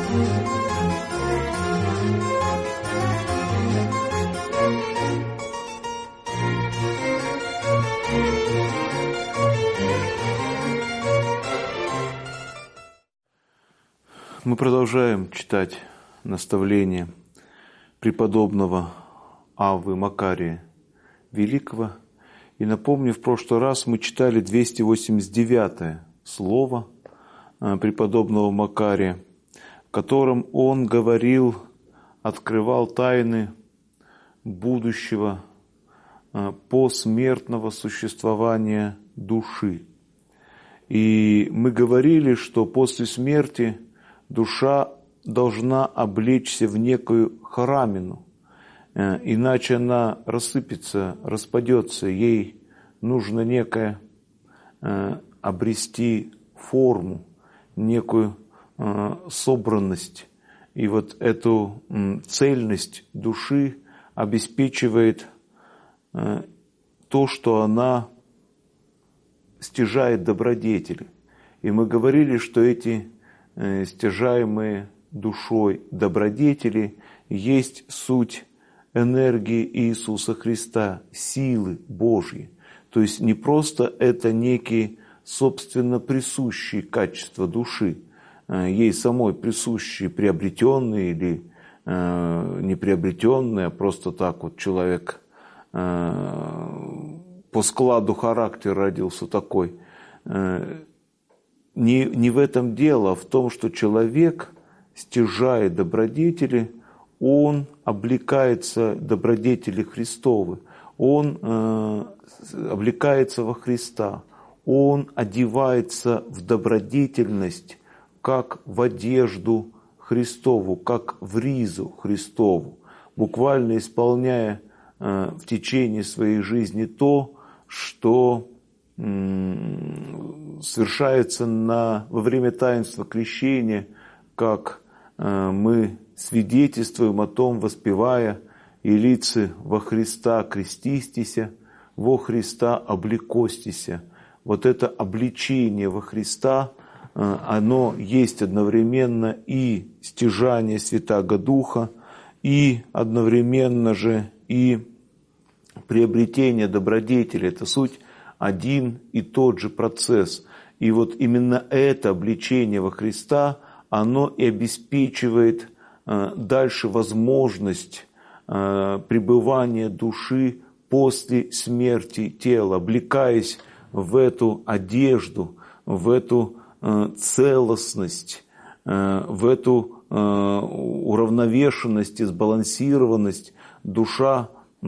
Мы продолжаем читать наставления преподобного Аввы Макария Великого. И напомню, в прошлый раз мы читали 289 слово преподобного Макария, в котором он говорил, открывал тайны будущего посмертного существования души. И мы говорили, что после смерти душа должна облечься в некую храмину, иначе она рассыпется, распадется, ей нужно некое обрести форму, некую собранность. И вот эту цельность души обеспечивает то, что она стяжает добродетели. И мы говорили, что эти стяжаемые душой добродетели есть суть энергии Иисуса Христа, силы Божьей. То есть не просто это некие собственно присущие качества души, ей самой присущие, приобретенные или неприобретенные, а просто так вот человек по складу характера родился такой. Не в этом дело, а в том, что человек, стяжая добродетели, он облекается в добродетели Христовы, он облекается во Христа, он одевается в добродетельность, как в одежду Христову, как в ризу Христову, буквально исполняя в течение своей жизни то, что совершается во время таинства крещения, как мы свидетельствуем о том, воспевая «Елицы во Христа крестистися, во Христа облекостися». Вот это обличение во Христа, оно есть одновременно и стяжание Святаго Духа, и одновременно же и приобретение добродетели. Это суть один и тот же процесс. И вот именно это обличение во Христа, оно и обеспечивает дальше возможность пребывания души после смерти тела, облекаясь в эту одежду, в эту целостность, в эту уравновешенность и сбалансированность. Душа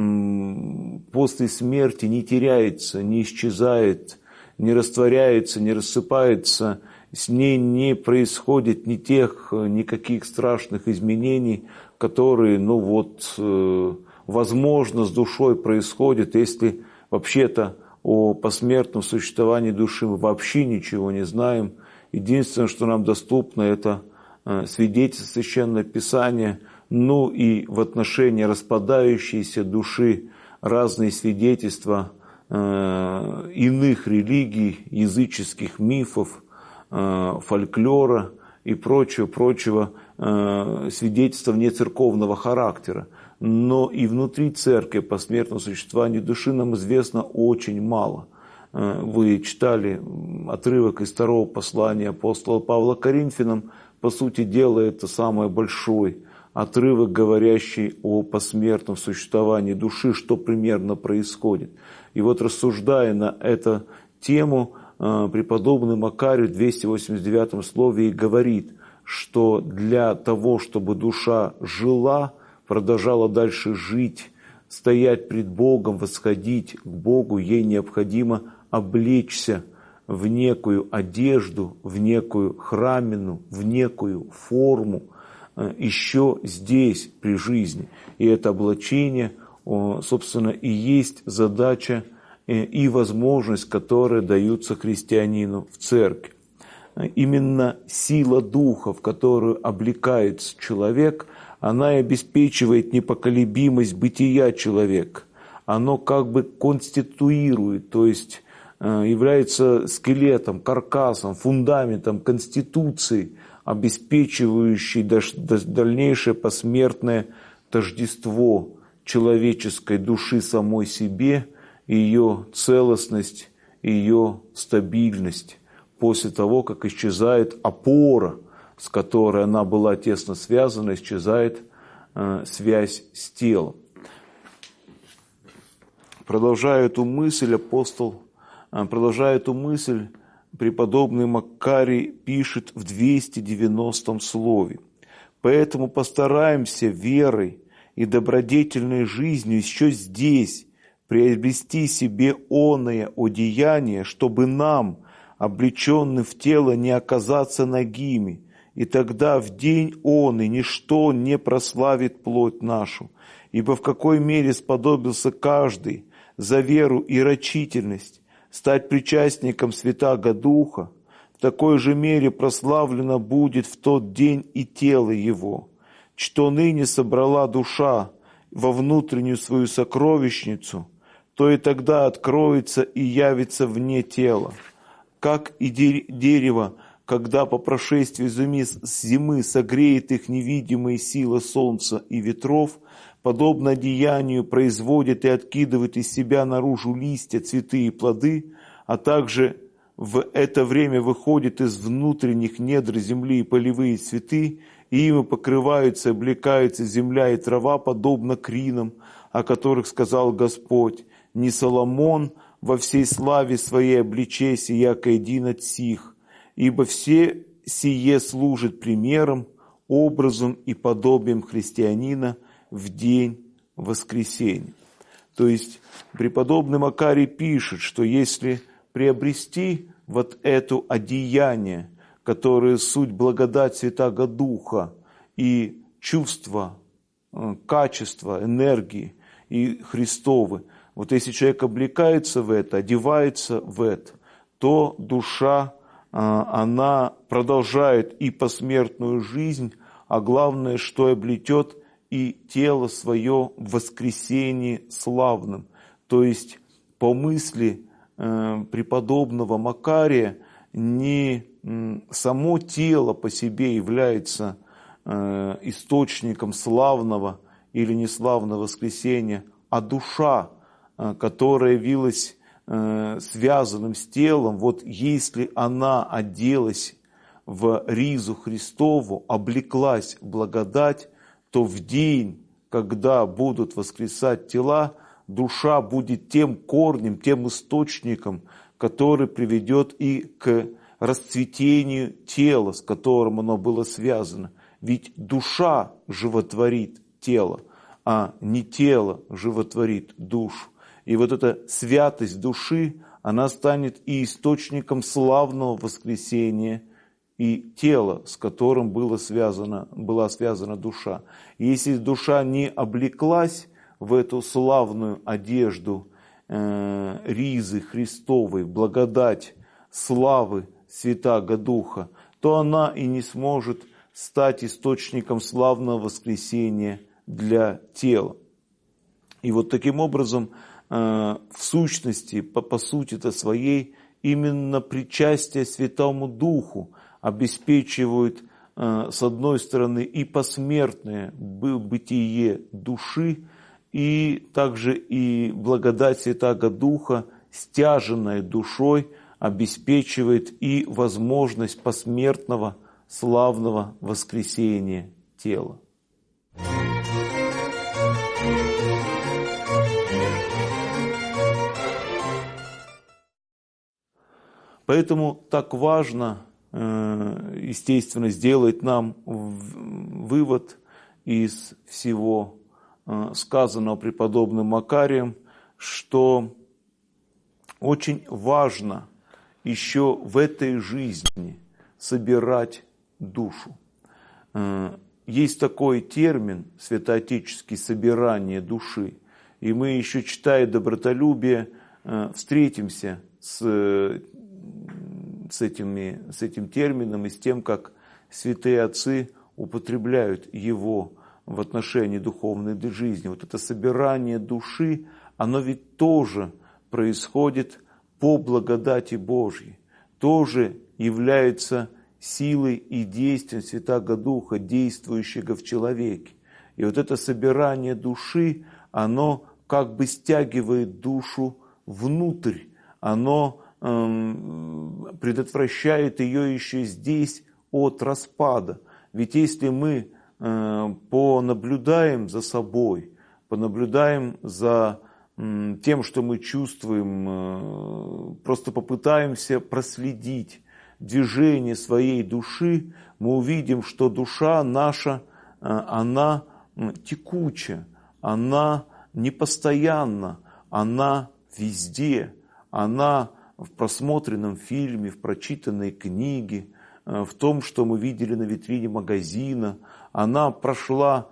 после смерти не теряется, не исчезает, не растворяется, не рассыпается, с ней не происходит никаких страшных изменений, которые, возможно, с душой происходят, если вообще-то о посмертном существовании души мы вообще ничего не знаем. Единственное, что нам доступно, это свидетельство Священного Писания, и в отношении распадающейся души разные свидетельства иных религий, языческих мифов, фольклора и прочего свидетельства внецерковного характера. Но и внутри церкви по посмертному существованию души нам известно очень мало. Вы читали отрывок из второго послания апостола Павла Коринфянам. По сути дела, это самый большой отрывок, говорящий о посмертном существовании души, что примерно происходит. И вот рассуждая на эту тему, преподобный Макарий в 289 слове и говорит, что для того, чтобы душа жила, продолжала дальше жить, стоять пред Богом, восходить к Богу, ей необходимо облечься в некую одежду, в некую храмину, в некую форму, еще здесь, при жизни. И это облачение, собственно, и есть задача и возможность, которые даются христианину в церкви. Именно сила духа, в которую облекается человек, она и обеспечивает непоколебимость бытия человека. Оно как бы конституирует, то есть является скелетом, каркасом, фундаментом, конституцией обеспечивающий дальнейшее посмертное тождество человеческой души самой себе, ее целостность, ее стабильность после того, как исчезает опора, с которой она была тесно связана, исчезает связь с телом. Продолжая эту мысль, преподобный Макарий пишет в 290 слове. Поэтому постараемся верой и добродетельной жизнью еще здесь приобрести себе оное одеяние, чтобы нам, облеченным в тело, не оказаться нагими, и тогда в день он и ничто не прославит плоть нашу. Ибо в какой мере сподобился каждый за веру и рачительность стать причастником Святаго Духа, в такой же мере прославлено будет в тот день и тело его, что ныне собрала душа во внутреннюю свою сокровищницу, то и тогда откроется и явится вне тела. Как и дерево, когда по прошествии зимы согреет их невидимые силы солнца и ветров, подобно деянию производит и откидывает из себя наружу листья, цветы и плоды, а также в это время выходит из внутренних недр земли и полевые цветы, и ими покрываются, облекаются земля и трава, подобно кринам, о которых сказал Господь: «Не Соломон во всей славе своей обличейся, яко един от сих, ибо все сие служит примером, образом и подобием христианина в день воскресения». То есть преподобный Макарий пишет, что если приобрести вот это одеяние, которое суть благодать Святаго Духа и чувство, качество, энергии и Христовы, вот если человек облекается в это, одевается в это, то душа, она продолжает и посмертную жизнь, а главное, что облетет и тело свое в воскресении славным. То есть по мысли преподобного Макария не само тело по себе является источником славного или неславного воскресения, а душа, которая явилась связанным с телом, вот если она оделась в ризу Христову, облеклась в благодать, то в день, когда будут воскресать тела, душа будет тем корнем, тем источником, который приведет и к расцветению тела, с которым оно было связано. Ведь душа животворит тело, а не тело животворит душу. И вот эта святость души, она станет и источником славного воскресения и тела, с которым была связана душа. И если душа не облеклась в эту славную одежду ризы Христовой, благодать славы Святаго Духа, то она и не сможет стать источником славного воскресения для тела. И вот таким образом, в сущности, по сути-то своей, именно причастие Святому Духу обеспечивает, с одной стороны, и посмертное бытие души, и также и благодать Святаго Духа, стяженная душой, обеспечивает и возможность посмертного славного воскресения тела. Поэтому так важно, естественно, сделать нам вывод из всего сказанного преподобным Макарием, что очень важно еще в этой жизни собирать душу. Есть такой термин святоотеческий «собирание души», и мы еще, читая «Добротолюбие», встретимся с этим термином и с тем, как святые отцы употребляют его в отношении духовной жизни. Вот это собирание души, оно ведь тоже происходит по благодати Божьей, тоже является силы и действием Святаго Духа, действующего в человеке. И вот это собирание души, оно как бы стягивает душу внутрь, оно предотвращает ее еще здесь от распада. Ведь если мы понаблюдаем за собой, понаблюдаем за тем, что мы чувствуем, просто попытаемся проследить движение своей души, мы увидим, что душа наша, она текуча, она непостоянна, она везде, она в просмотренном фильме, в прочитанной книге, в том, что мы видели на витрине магазина. Она прошла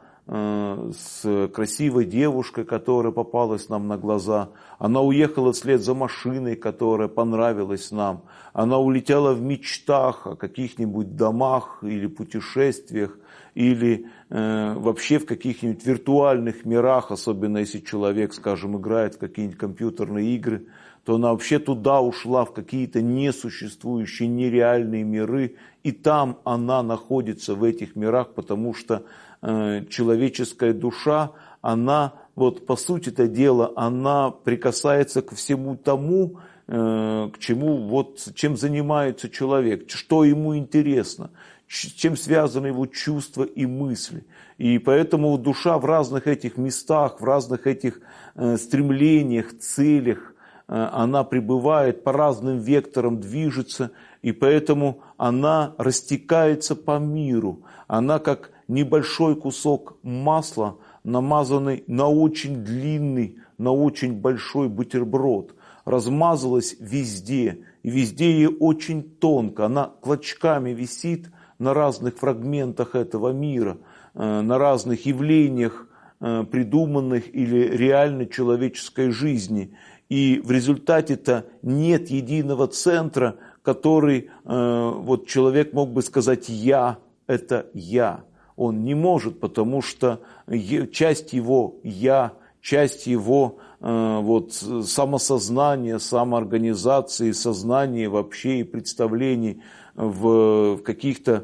с красивой девушкой, которая попалась нам на глаза. Она уехала вслед за машиной, которая понравилась нам. Она улетела в мечтах о каких-нибудь домах или путешествиях, или вообще в каких-нибудь виртуальных мирах, особенно если человек, скажем, играет в какие-нибудь компьютерные игры, то она вообще туда ушла, в какие-то несуществующие, нереальные миры, и там она находится в этих мирах, потому что человеческая душа, она, вот по сути-то дела, она прикасается ко всему тому, к чему, вот, чем занимается человек, что ему интересно, чем связаны его чувства и мысли. И поэтому душа в разных этих местах, в разных этих стремлениях, целях, она пребывает, по разным векторам движется, и поэтому она растекается по миру. Она как небольшой кусок масла, намазанный на очень длинный, на очень большой бутерброд. Размазалась везде, и везде ей очень тонко. Она клочками висит на разных фрагментах этого мира, на разных явлениях, придуманных или реальной человеческой жизни. И в результате-то нет единого центра, который вот человек мог бы сказать «я» – это «я». Он не может, потому что часть его «я», часть его вот, самосознания, самоорганизации, сознания вообще и представлений в каких-то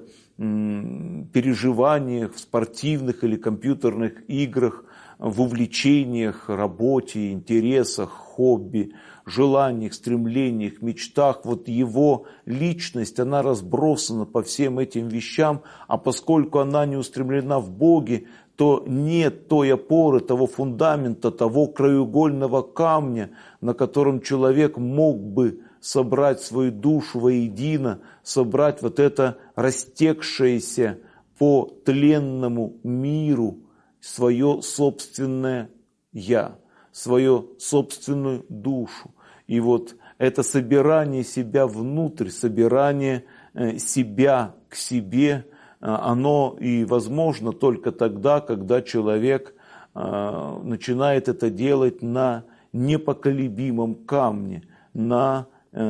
переживаниях, в спортивных или компьютерных играх, в увлечениях, работе, интересах, хобби, желаниях, стремлениях, мечтах. Вот его личность, она разбросана по всем этим вещам, а поскольку она не устремлена в Боге, то нет той опоры, того фундамента, того краеугольного камня, на котором человек мог бы собрать свою душу воедино, собрать вот это растекшееся по тленному миру свое собственное «я», свою собственную душу. И вот это собирание себя внутрь, собирание себя к себе, оно и возможно только тогда, когда человек начинает это делать на непоколебимом камне, на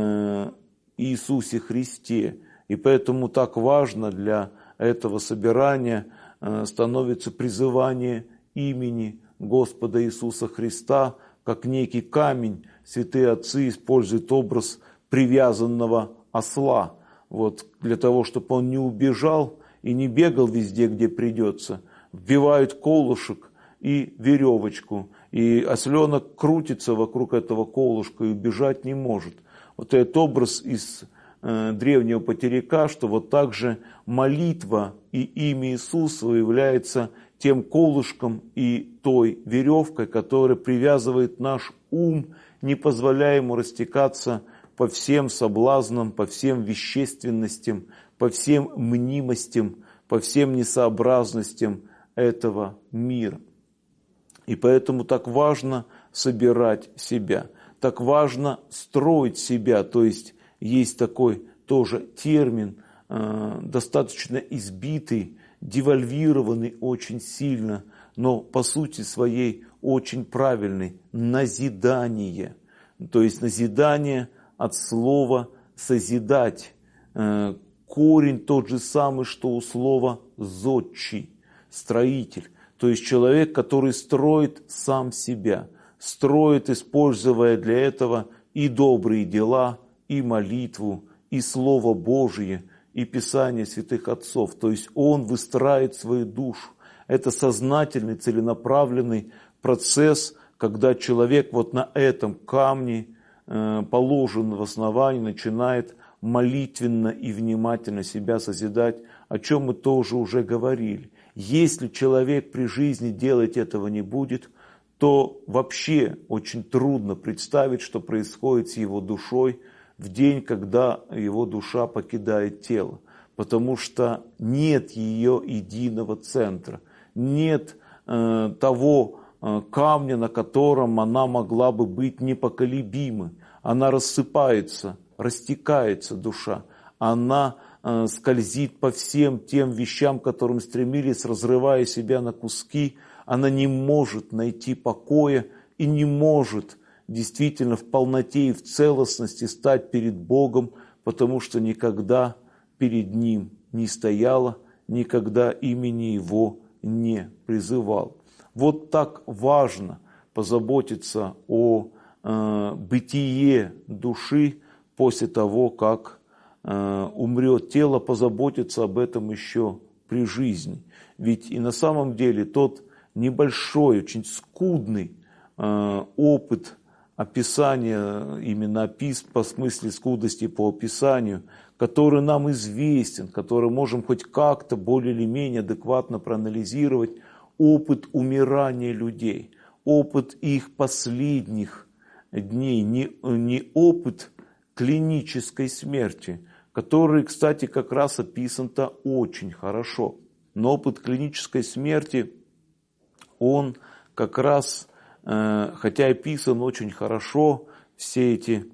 Иисусе Христе. И поэтому так важно для этого собирания становится призывание имени Господа Иисуса Христа, как некий камень. Святые отцы используют образ привязанного осла, вот, для того, чтобы он не убежал и не бегал везде, где придется. Вбивают колышек и веревочку, и осленок крутится вокруг этого колышка и убежать не может. Вот этот образ из древнего потеряка, что вот так же молитва и имя Иисуса является тем колышком и той веревкой, которая привязывает наш ум, не позволяя ему растекаться по всем соблазнам, по всем вещественностям, по всем мнимостям, по всем несообразностям этого мира. И поэтому так важно собирать себя, так важно строить себя, то есть есть такой тоже термин, достаточно избитый, девальвированный очень сильно, но по сути своей очень правильный – назидание. То есть назидание от слова «созидать». Корень тот же самый, что у слова «зодчий», строитель. То есть человек, который строит сам себя, строит, используя для этого и добрые дела, и молитву, и Слово Божие, и Писания святых отцов. То есть он выстраивает свою душу. Это сознательный, целенаправленный процесс, когда человек вот на этом камне, положенном в основании, начинает молитвенно и внимательно себя созидать, о чем мы тоже уже говорили. Если человек при жизни делать этого не будет, то вообще очень трудно представить, что происходит с его душой в день, когда его душа покидает тело. Потому что нет ее единого центра, нет того камня, на котором она могла бы быть непоколебимой. Она рассыпается, растекается душа, она скользит по всем тем вещам, к которым стремились, разрывая себя на куски. Она не может найти покоя и не может действительно в полноте и в целостности стать перед Богом, потому что никогда перед Ним не стояла, никогда имени Его не призывал. Вот так важно позаботиться о бытие души после того, как умрет тело, позаботиться об этом еще при жизни. Ведь и на самом деле тот небольшой, очень скудный опыт описания, именно по смысле скудости по описанию, который нам известен, который можем хоть как-то более или менее адекватно проанализировать, опыт умирания людей, опыт их последних дней, не опыт клинической смерти, который, кстати, как раз описан-то очень хорошо. Но опыт клинической смерти, он как раз, хотя описан очень хорошо, все эти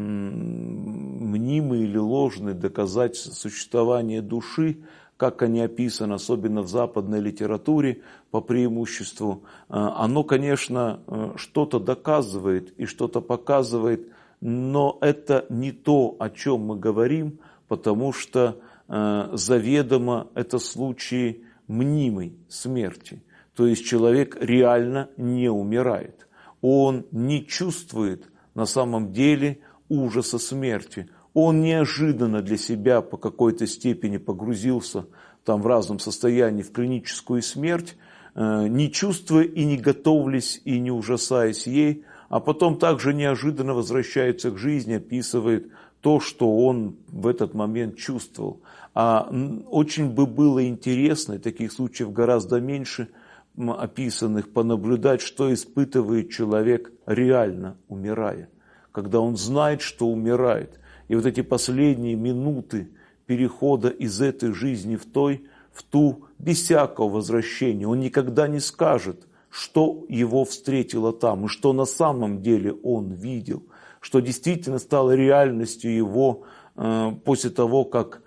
мнимые или ложные доказательства существования души, как они описаны, особенно в западной литературе по преимуществу, оно, конечно, что-то доказывает и что-то показывает, но это не то, о чем мы говорим, потому что заведомо это случаи мнимой смерти. То есть человек реально не умирает. Он не чувствует на самом деле ужаса смерти. Он неожиданно для себя по какой-то степени погрузился там в разном состоянии в клиническую смерть, не чувствуя и не готовясь и не ужасаясь ей, а потом также неожиданно возвращается к жизни, описывает то, что он в этот момент чувствовал. А очень бы было интересно, и таких случаев гораздо меньше описанных, понаблюдать, что испытывает человек реально умирая, когда он знает, что умирает. И вот эти последние минуты перехода из этой жизни в ту, без всякого возвращения, он никогда не скажет, что его встретило там, и что на самом деле он видел, что действительно стало реальностью его после того, как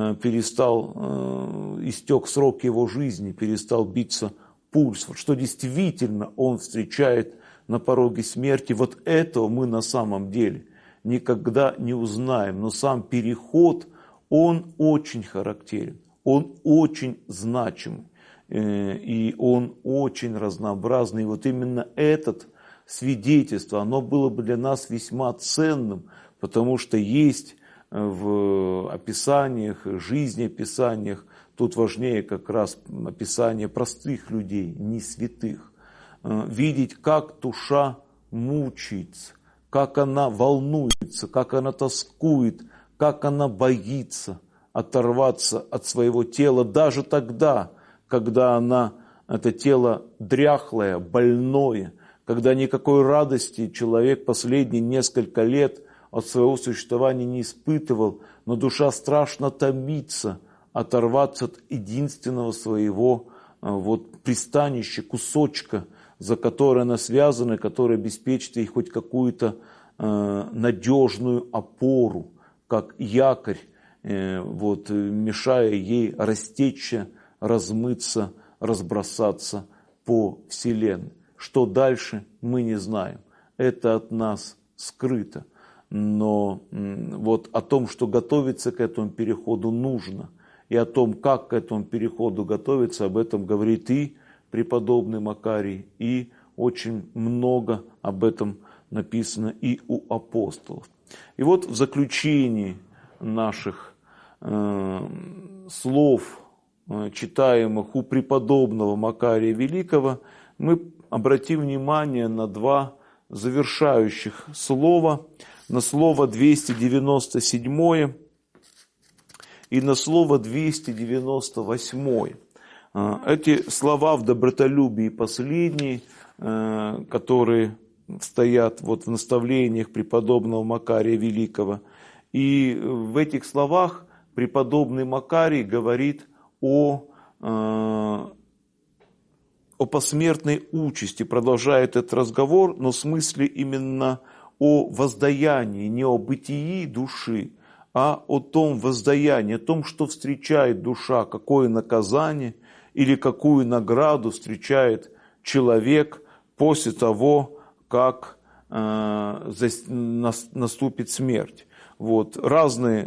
истек срок его жизни, перестал биться пульс, что действительно он встречает на пороге смерти. Вот этого мы на самом деле никогда не узнаем. Но сам переход, он очень характерен, он очень значимый. И он очень разнообразный. И вот именно это свидетельство, оно было бы для нас весьма ценным, потому что есть в описаниях, жизнеописаниях, тут важнее как раз описание простых людей, не святых, видеть, как душа мучается, как она волнуется, как она тоскует, как она боится оторваться от своего тела даже тогда, когда это тело дряхлое, больное, когда никакой радости человек последние несколько лет от своего существования не испытывал, но душа страшно томится оторваться от единственного своего пристанища, кусочка, за которое она связана, который обеспечит ей хоть какую-то надежную опору, как якорь, мешая ей растечься, размыться, разбросаться по вселенной. Что дальше, мы не знаем. Это от нас скрыто. Но о том, что готовиться к этому переходу нужно, и о том, как к этому переходу готовиться, об этом говорит и преподобный Макарий, и очень много об этом написано и у апостолов. И вот в заключении наших слов, читаемых у преподобного Макария Великого, мы обратим внимание на два завершающих слова, на слово 297 и на слово 298. Эти слова в добротолюбии последние, которые стоят вот в наставлениях преподобного Макария Великого. И в этих словах преподобный Макарий говорит о посмертной участи, продолжает этот разговор, но в смысле именно о воздаянии, не о бытии души, а о том воздаянии, о том, что встречает душа, какое наказание или какую награду встречает человек после того, как наступит смерть. Вот. Разные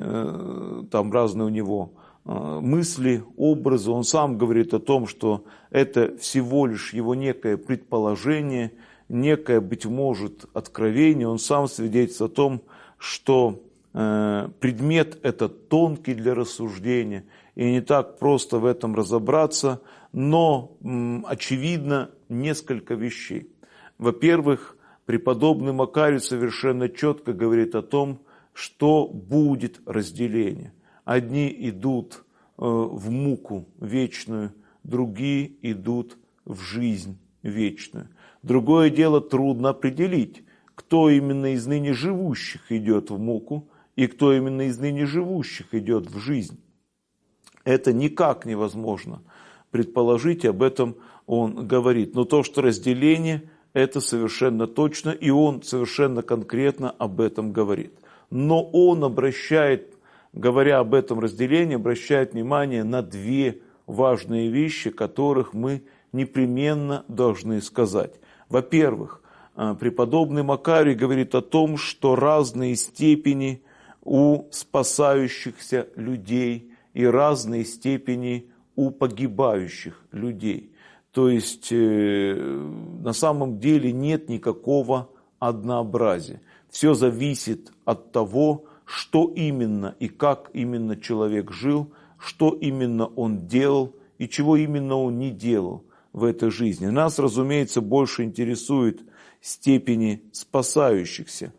у него мысли, образы. Он сам говорит о том, что это всего лишь его некое предположение, некое, быть может, откровение. Он сам свидетельствует о том, что предмет этот тонкий для рассуждения, и не так просто в этом разобраться, но очевидно несколько вещей. Во-первых, преподобный Макарий совершенно четко говорит о том, что будет разделение. Одни идут в муку вечную, другие идут в жизнь вечную. Другое дело, трудно определить, кто именно из ныне живущих идет в муку и кто именно из ныне живущих идет в жизнь. Это никак невозможно предположить, об этом он говорит. Но то, что разделение, это совершенно точно, и он совершенно конкретно об этом говорит. Но он обращает, говоря об этом разделении, обращает внимание на две важные вещи, которых мы непременно должны сказать. Во-первых, преподобный Макарий говорит о том, что разные степени у спасающихся людей и разные степени у погибающих людей. То есть на самом деле нет никакого однообразия. Все зависит от того, что именно и как именно человек жил, что именно он делал и чего именно он не делал в этой жизни. Нас, разумеется, больше интересует степени спасающихся.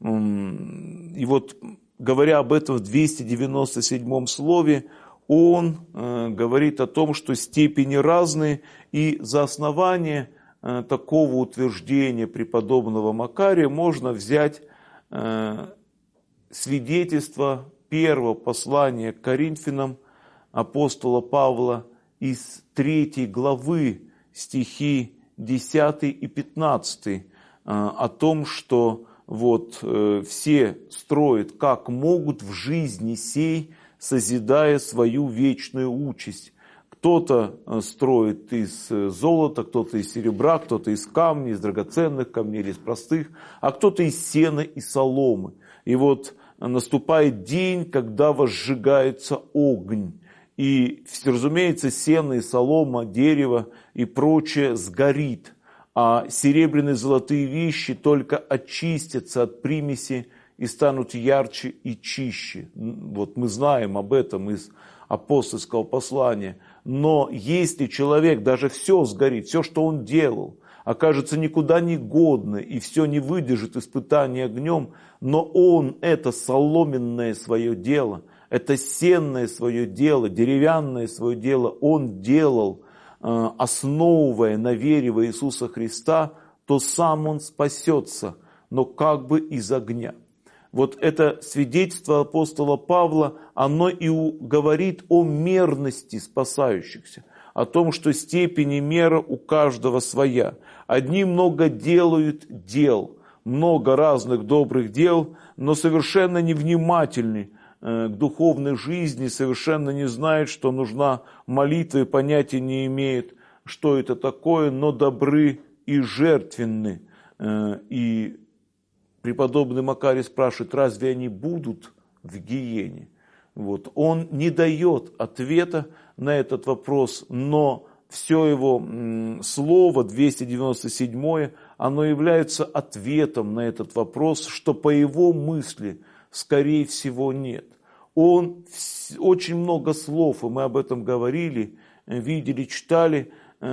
И вот, говоря об этом в 297 слове, он говорит о том, что степени разные, и за основание такого утверждения преподобного Макария можно взять свидетельство первого послания к Коринфянам апостола Павла из 3 главы, стихи 10 и 15, о том, что вот все строят как могут в жизни сей, созидая свою вечную участь. Кто-то строит из золота, кто-то из серебра, кто-то из камней, из драгоценных камней или из простых, а кто-то из сена и соломы. И вот наступает день, когда возжигается огонь. И, разумеется, сено и солома, дерево и прочее сгорит. А серебряные золотые вещи только очистятся от примеси и станут ярче и чище. Вот мы знаем об этом из апостольского послания. Но если человек, даже все сгорит, все, что он делал, окажется никуда не годно и все не выдержит испытания огнем, но он это соломенное свое дело, это сенное свое дело, деревянное свое дело он делал, основывая на вере в Иисуса Христа, то сам он спасется, но как бы из огня. Вот это свидетельство апостола Павла, оно и говорит о мерности спасающихся, о том, что степень и мера у каждого своя. Одни много делают дел, много разных добрых дел, но совершенно невнимательны к духовной жизни, совершенно не знают, что нужна молитва, и понятия не имеют, что это такое, но добры и жертвенны. И преподобный Макарий спрашивает, разве они будут в гиене? Вот. Он не дает ответа на этот вопрос, но все его слово, 297, оно является ответом на этот вопрос, что по его мысли, скорее всего, нет. Он очень много слов, и мы об этом говорили, видели, читали,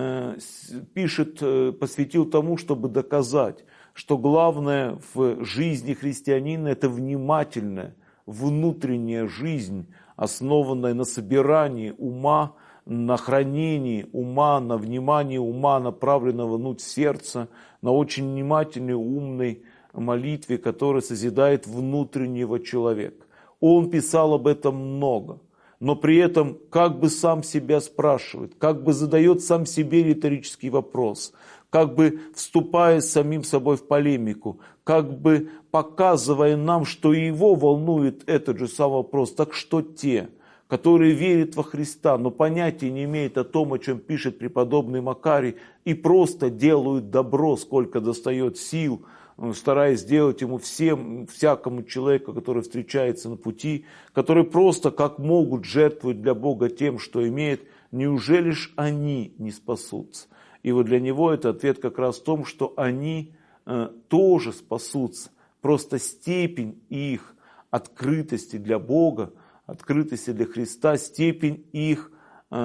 пишет, посвятил тому, чтобы доказать, что главное в жизни христианина – это внимательная, внутренняя жизнь, основанная на собирании ума, на хранении ума, на внимании ума, направленного внутрь сердца, на очень внимательной, умной молитве, которая созидает внутреннего человека. Он писал об этом много, но при этом как бы сам себя спрашивает, как бы задает сам себе риторический вопрос, как бы вступая с самим собой в полемику, как бы показывая нам, что и его волнует этот же самый вопрос. Так что те, которые верят во Христа, но понятия не имеют о том, о чем пишет преподобный Макарий, и просто делают добро, сколько достает сил, стараясь сделать ему всякому человеку, который встречается на пути, которые просто как могут жертвуют для Бога тем, что имеют, неужели ж они не спасутся? И вот для него это ответ как раз в том, что они тоже спасутся. Просто степень их открытости для Бога, открытости для Христа, степень их,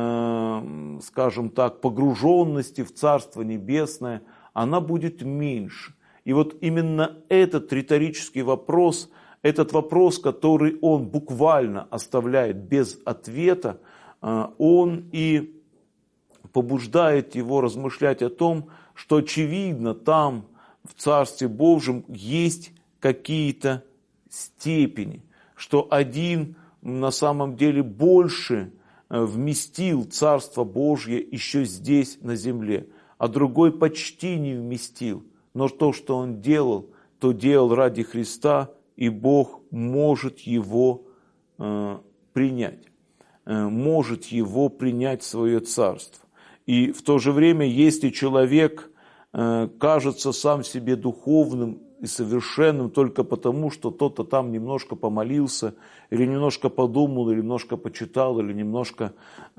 скажем так, погруженности в Царство Небесное, она будет меньше. И вот именно этот риторический вопрос, этот вопрос, который он буквально оставляет без ответа, он и побуждает его размышлять о том, что очевидно там, в Царстве Божьем, есть какие-то степени, что один на самом деле больше вместил Царство Божье еще здесь, на земле, а другой почти не вместил. Но то, что он делал, то делал ради Христа, и Бог может его принять, может его принять в свое царство. И в то же время, если человек кажется сам себе духовным и совершенным только потому, что кто-то там немножко помолился, или немножко подумал, или немножко почитал, или немножко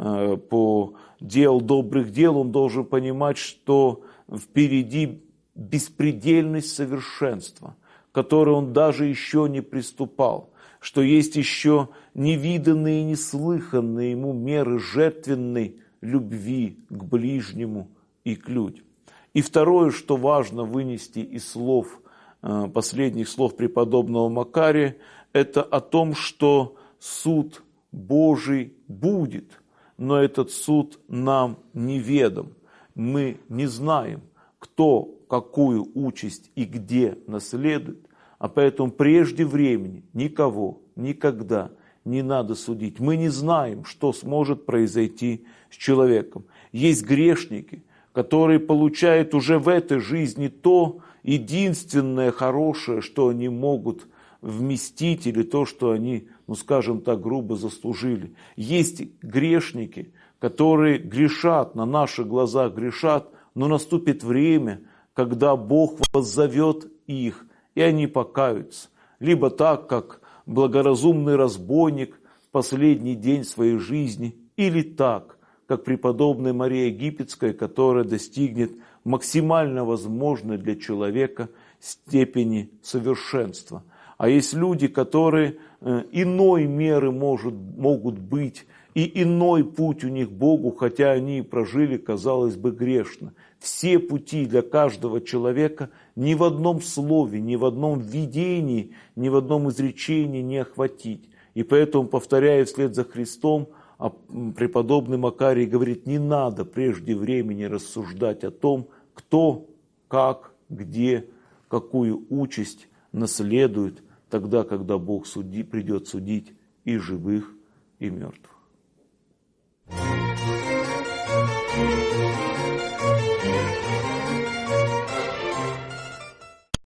делал добрых дел, он должен понимать, что впереди беспредельность совершенства, к которой он даже еще не приступал, что есть еще невиданные и неслыханные ему меры жертвенной любви к ближнему и к людям. И второе, что важно вынести из слов, последних слов преподобного Макария, это о том, что суд Божий будет, но этот суд нам неведом. Мы не знаем, кто какую участь и где наследует, а поэтому прежде времени никого, никогда не надо судить. Мы не знаем, что сможет произойти с человеком. Есть грешники, которые получают уже в этой жизни то единственное хорошее, что они могут вместить, или то, что они, скажем так, грубо заслужили. Есть грешники, которые грешат, на наших глазах грешат, но наступит время, когда Бог воззовет их, и они покаются. Либо так, как благоразумный разбойник в последний день своей жизни, или так, как преподобная Мария Египетская, которая достигнет максимально возможной для человека степени совершенства. А есть люди, которые иной меры могут быть, и иной путь у них к Богу, хотя они и прожили, казалось бы, грешно. Все пути для каждого человека ни в одном слове, ни в одном видении, ни в одном изречении не охватить. И поэтому, повторяя вслед за Христом, преподобный Макарий говорит, не надо прежде времени рассуждать о том, кто, как, где, какую участь наследует тогда, когда Бог придет судить и живых, и мертвых.